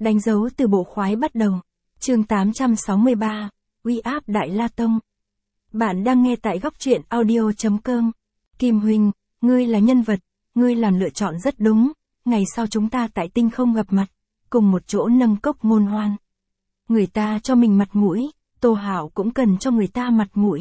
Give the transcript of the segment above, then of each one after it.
Đánh dấu từ bộ khoái bắt đầu. Chương 863, uy áp Đại La Tông. Bạn đang nghe tại góc truyện audio.com. Kim huynh, ngươi là nhân vật, ngươi làm lựa chọn rất đúng, ngày sau chúng ta tại tinh không gặp mặt, cùng một chỗ nâng cốc ngôn hoan. Người ta cho mình mặt mũi, Tô Hạo cũng cần cho người ta mặt mũi.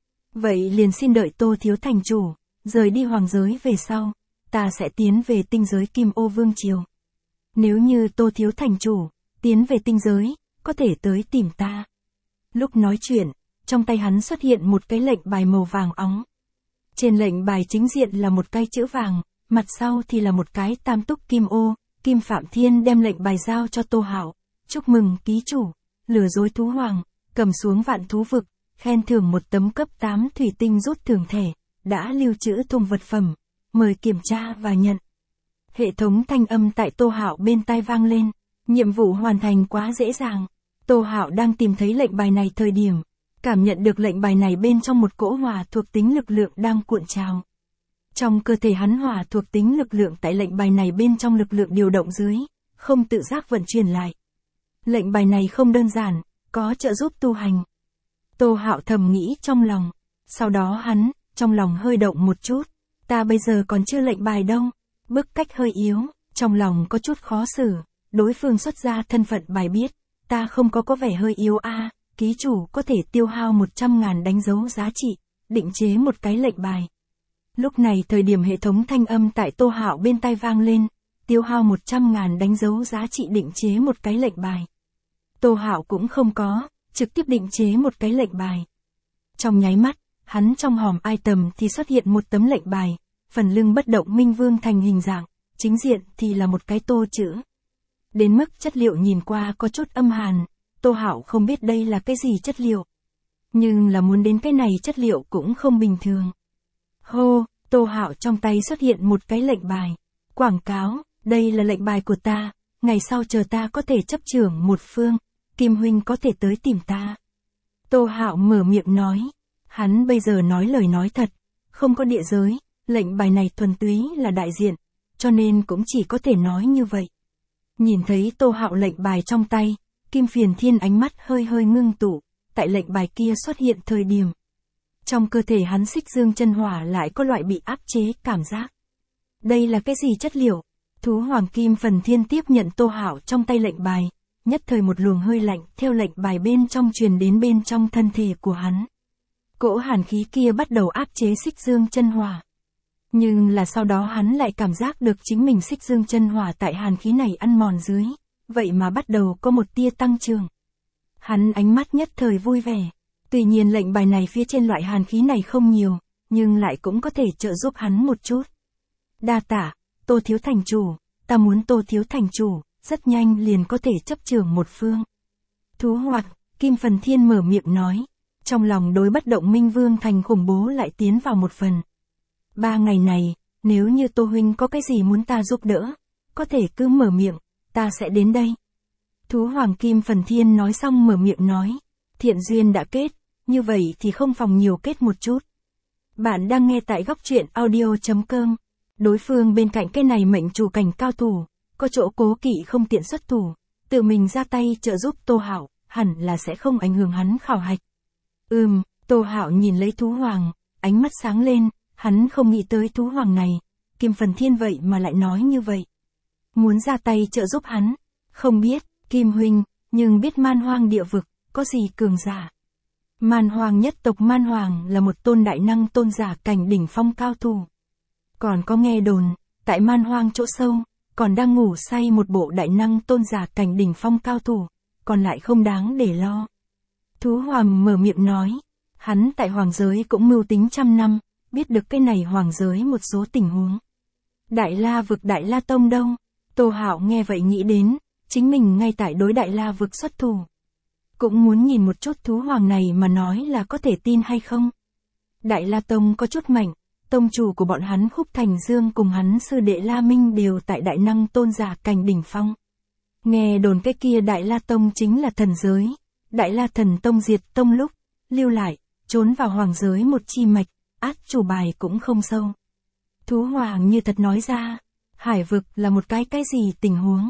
Vậy liền xin đợi Tô thiếu thành chủ, rời đi hoàng giới về sau, ta sẽ tiến về tinh giới Kim Ô Vương Triều. Nếu như Tô thiếu thành chủ, tiến về tinh giới, có thể tới tìm ta. Lúc nói chuyện, trong tay hắn xuất hiện một cái lệnh bài màu vàng óng. Trên lệnh bài chính diện là một cái chữ vàng, mặt sau thì là một cái tam túc kim ô. Kim Phạm Thiên đem lệnh bài giao cho Tô Hạo. Chúc mừng ký chủ, lừa dối thú hoàng, cầm xuống vạn thú vực, khen thưởng một tấm cấp 8 thủy tinh rút thưởng thẻ, đã lưu trữ thùng vật phẩm, mời kiểm tra và nhận. Hệ thống thanh âm tại Tô Hạo bên tai vang lên, nhiệm vụ hoàn thành quá dễ dàng. Tô Hạo đang tìm thấy lệnh bài này thời điểm, cảm nhận được lệnh bài này bên trong một cỗ hỏa thuộc tính lực lượng đang cuộn trào. Trong cơ thể hắn hỏa thuộc tính lực lượng tại lệnh bài này bên trong lực lượng điều động dưới, không tự giác vận chuyển lại. Lệnh bài này không đơn giản, có trợ giúp tu hành. Tô Hạo thầm nghĩ trong lòng, sau đó hắn, trong lòng hơi động một chút, ta bây giờ còn chưa lệnh bài đâu, bức cách hơi yếu, trong lòng có chút khó xử, đối phương xuất ra thân phận bài biết, ta không có vẻ hơi yếu a. Ký chủ có thể tiêu hao 100.000 đánh dấu giá trị, định chế một cái lệnh bài. Lúc này thời điểm hệ thống thanh âm tại Tô Hạo bên tai vang lên, tiêu hao 100.000 đánh dấu giá trị định chế một cái lệnh bài. Tô Hạo cũng không có, trực tiếp định chế một cái lệnh bài. Trong nháy mắt, hắn trong hòm item thì xuất hiện một tấm lệnh bài, phần lưng bất động minh vương thành hình dạng, chính diện thì là một cái tô chữ. Đến mức chất liệu nhìn qua có chút âm hàn, Tô Hạo không biết đây là cái gì chất liệu. Nhưng là muốn đến cái này chất liệu cũng không bình thường. Hô, Tô Hạo trong tay xuất hiện một cái lệnh bài. Quảng cáo, đây là lệnh bài của ta, ngày sau chờ ta có thể chấp trưởng một phương, Kim huynh có thể tới tìm ta. Tô Hạo mở miệng nói, hắn bây giờ nói lời nói thật, không có địa giới, lệnh bài này thuần túy là đại diện, cho nên cũng chỉ có thể nói như vậy. Nhìn thấy Tô Hạo lệnh bài trong tay, Kim Phiền Thiên ánh mắt hơi hơi ngưng tụ, tại lệnh bài kia xuất hiện thời điểm. Trong cơ thể hắn xích dương chân hỏa lại có loại bị áp chế cảm giác. Đây là cái gì chất liệu? Thú Hoàng Kim Phần Thiên tiếp nhận Tô Hạo trong tay lệnh bài, nhất thời một luồng hơi lạnh theo lệnh bài bên trong truyền đến bên trong thân thể của hắn. Cỗ hàn khí kia bắt đầu áp chế xích dương chân hỏa. Nhưng là sau đó hắn lại cảm giác được chính mình xích dương chân hỏa tại hàn khí này ăn mòn dưới, vậy mà bắt đầu có một tia tăng trưởng. Hắn ánh mắt nhất thời vui vẻ. Tuy nhiên lệnh bài này phía trên loại hàn khí này không nhiều, nhưng lại cũng có thể trợ giúp hắn một chút. Đa tạ, Tô thiếu thành chủ, ta muốn Tô thiếu thành chủ, rất nhanh liền có thể chấp trưởng một phương. Thú Hoàng Kim Phần Thiên mở miệng nói, trong lòng đối bất động minh vương thành khủng bố lại tiến vào một phần. 3 ngày này, nếu như Tô huynh có cái gì muốn ta giúp đỡ, có thể cứ mở miệng, ta sẽ đến đây. Thú Hoàng Kim Phần Thiên nói xong mở miệng nói, thiện duyên đã kết, như vậy thì không phòng nhiều kết một chút. Bạn đang nghe tại góc truyện audio.com. Đối phương bên cạnh cái này mệnh chủ cảnh cao thủ, có chỗ cố kỵ không tiện xuất thủ, tự mình ra tay trợ giúp Tô Hạo, hẳn là sẽ không ảnh hưởng hắn khảo hạch. Tô Hạo nhìn lấy Thú Hoàng, ánh mắt sáng lên, hắn không nghĩ tới Thú Hoàng này, Kim Phần Thiên vậy mà lại nói như vậy. Muốn ra tay trợ giúp hắn, không biết, Kim huynh, nhưng biết Man Hoang địa vực, có gì cường giả. Man Hoang nhất tộc Man Hoàng là một tôn đại năng tôn giả cảnh đỉnh phong cao thủ. Còn có nghe đồn, tại Man Hoang chỗ sâu, còn đang ngủ say một bộ đại năng tôn giả cảnh đỉnh phong cao thủ, còn lại không đáng để lo. Thú Hoàng mở miệng nói, hắn tại hoàng giới cũng mưu tính trăm năm, biết được cái này hoàng giới một số tình huống. Đại La vực Đại La Tông đâu? Tô Hạo nghe vậy nghĩ đến, chính mình ngay tại đối Đại La vực xuất thủ. Cũng muốn nhìn một chút Thú Hoàng này mà nói là có thể tin hay không. Đại La Tông có chút mạnh, tông chủ của bọn hắn Khúc Thành Dương cùng hắn sư đệ La Minh đều tại đại năng tôn giả cảnh đỉnh phong. Nghe đồn cái kia Đại La Tông chính là thần giới, Đại La Thần Tông diệt tông lúc, lưu lại, trốn vào hoàng giới một chi mạch, át chủ bài cũng không sâu. Thú Hoàng như thật nói ra, hải vực là một cái gì tình huống.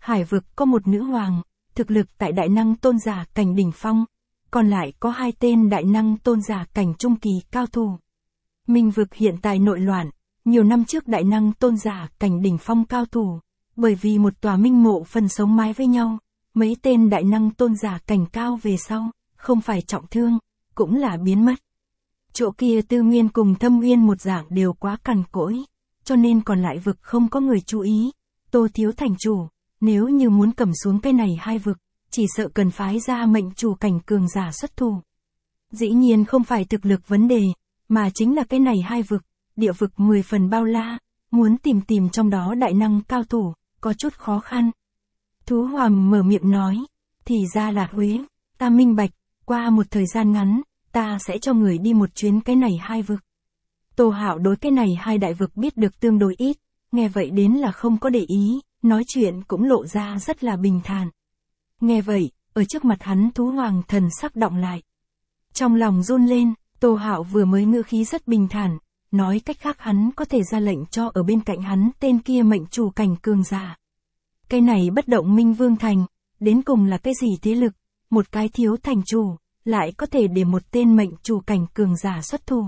Hải vực có một nữ hoàng, thực lực tại đại năng tôn giả cảnh đỉnh phong, còn lại có 2 tên đại năng tôn giả cảnh trung kỳ cao thủ. Minh vực hiện tại nội loạn, nhiều năm trước đại năng tôn giả cảnh đỉnh phong cao thủ, bởi vì một tòa minh mộ phần sống mái với nhau, mấy tên đại năng tôn giả cảnh cao về sau, không phải trọng thương, cũng là biến mất. Chỗ kia Tư Nguyên cùng Thâm Nguyên một dạng đều quá cằn cỗi, cho nên còn lại vực không có người chú ý. Tô thiếu thành chủ, nếu như muốn cầm xuống cái này 2 vực, chỉ sợ cần phái ra mệnh chủ cảnh cường giả xuất thủ. Dĩ nhiên không phải thực lực vấn đề, mà chính là cái này 2 vực, địa vực 10 phần bao la, muốn tìm trong đó đại năng cao thủ, có chút khó khăn. Thú Hoàng mở miệng nói, thì ra là Huế, ta minh bạch, qua một thời gian ngắn, ta sẽ cho người đi một chuyến cái này 2 vực. Tô Hạo đối cái này 2 đại vực biết được tương đối ít, nghe vậy đến là không có để ý, nói chuyện cũng lộ ra rất là bình thản. Nghe vậy, ở trước mặt hắn Thú Hoàng thần sắc động lại. Trong lòng run lên, Tô Hạo vừa mới ngữ khí rất bình thản, nói cách khác hắn có thể ra lệnh cho ở bên cạnh hắn tên kia mệnh chủ cảnh cường giả. Cái này bất động Minh Vương Thành, đến cùng là cái gì thế lực, một cái thiếu thành chủ, lại có thể để một tên mệnh chủ cảnh cường giả xuất thủ.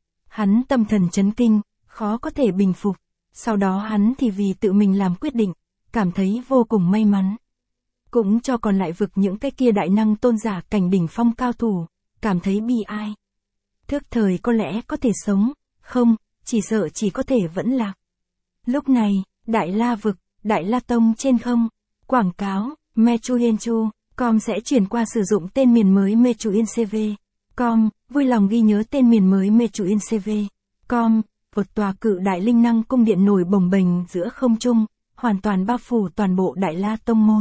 Hắn tâm thần chấn kinh, khó có thể bình phục, sau đó hắn thì vì tự mình làm quyết định, cảm thấy vô cùng may mắn. Cũng cho còn lại vực những cái kia đại năng tôn giả cảnh đỉnh phong cao thủ, cảm thấy bi ai. Thức thời có lẽ có thể sống, không, chỉ sợ chỉ có thể vẫn lạc. Lúc này, Đại La vực, Đại La Tông trên không, quảng cáo, Mechuyenchu.com sẽ chuyển qua sử dụng tên miền mới Mechuyencv.com, vui lòng ghi nhớ tên miền mới Mechuyencv.com, một tòa cự đại linh năng cung điện nổi bồng bềnh giữa không trung, hoàn toàn bao phủ toàn bộ Đại La Tông môn.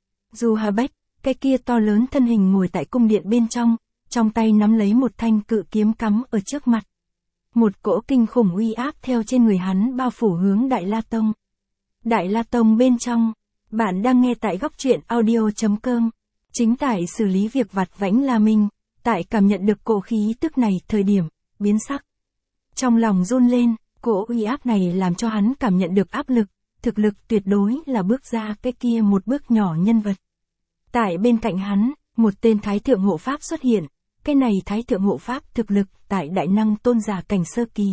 Du Hà Bách, cái kia to lớn thân hình ngồi tại cung điện bên trong tay nắm lấy một thanh cự kiếm cắm ở trước mặt. Một cỗ kinh khủng uy áp theo trên người hắn bao phủ hướng Đại La Tông. Đại La Tông bên trong, bạn đang nghe tại góc truyện audio.com. Chính tại xử lý việc vặt vãnh La Minh, tại cảm nhận được cỗ khí tức này thời điểm, biến sắc. Trong lòng run lên, cỗ uy áp này làm cho hắn cảm nhận được áp lực, thực lực tuyệt đối là bước ra cái kia một bước nhỏ nhân vật. Tại bên cạnh hắn, một tên Thái Thượng Hộ Pháp xuất hiện, cái này Thái Thượng Hộ Pháp thực lực tại đại năng tôn giả cảnh sơ kỳ.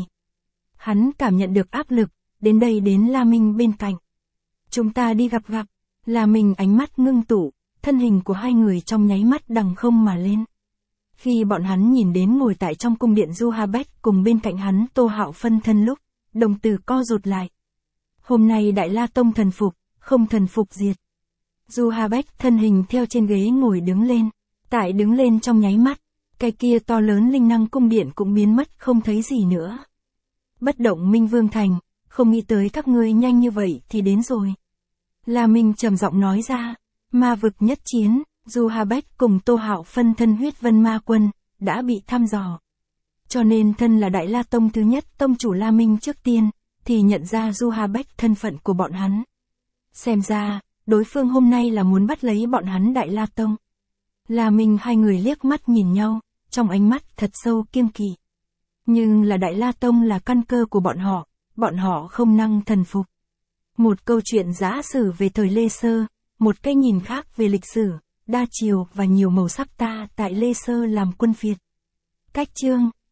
Hắn cảm nhận được áp lực, đến đây đến La Minh bên cạnh. Chúng ta đi gặp. La Minh ánh mắt ngưng tụ, thân hình của 2 người trong nháy mắt đằng không mà lên. Khi bọn hắn nhìn đến ngồi tại trong cung điện Du Ha Bách cùng bên cạnh hắn Tô Hạo phân thân lúc, đồng tử co rụt lại. Hôm nay Đại La Tông thần phục, không thần phục diệt. Du Ha Bách thân hình theo trên ghế ngồi đứng lên, tại đứng lên trong nháy mắt, cái kia to lớn linh năng cung điện cũng biến mất không thấy gì nữa. Bất động Minh Vương Thành, không nghĩ tới các ngươi nhanh như vậy thì đến rồi. La Minh trầm giọng nói ra, ma vực nhất chiến, Du Ha Bách cùng Tô Hạo phân thân huyết vân ma quân, đã bị thăm dò. Cho nên thân là Đại La Tông thứ nhất tông chủ La Minh trước tiên, thì nhận ra Du Ha Bách thân phận của bọn hắn. Xem ra, đối phương hôm nay là muốn bắt lấy bọn hắn Đại La Tông. La Minh 2 người liếc mắt nhìn nhau, trong ánh mắt thật sâu kiêng kỵ. Nhưng là Đại La Tông là căn cơ của bọn họ không năng thần phục. Một câu chuyện giả sử về thời Lê Sơ, một cái nhìn khác về lịch sử, đa chiều và nhiều màu sắc ta tại Lê Sơ làm quân phiệt. Cách chương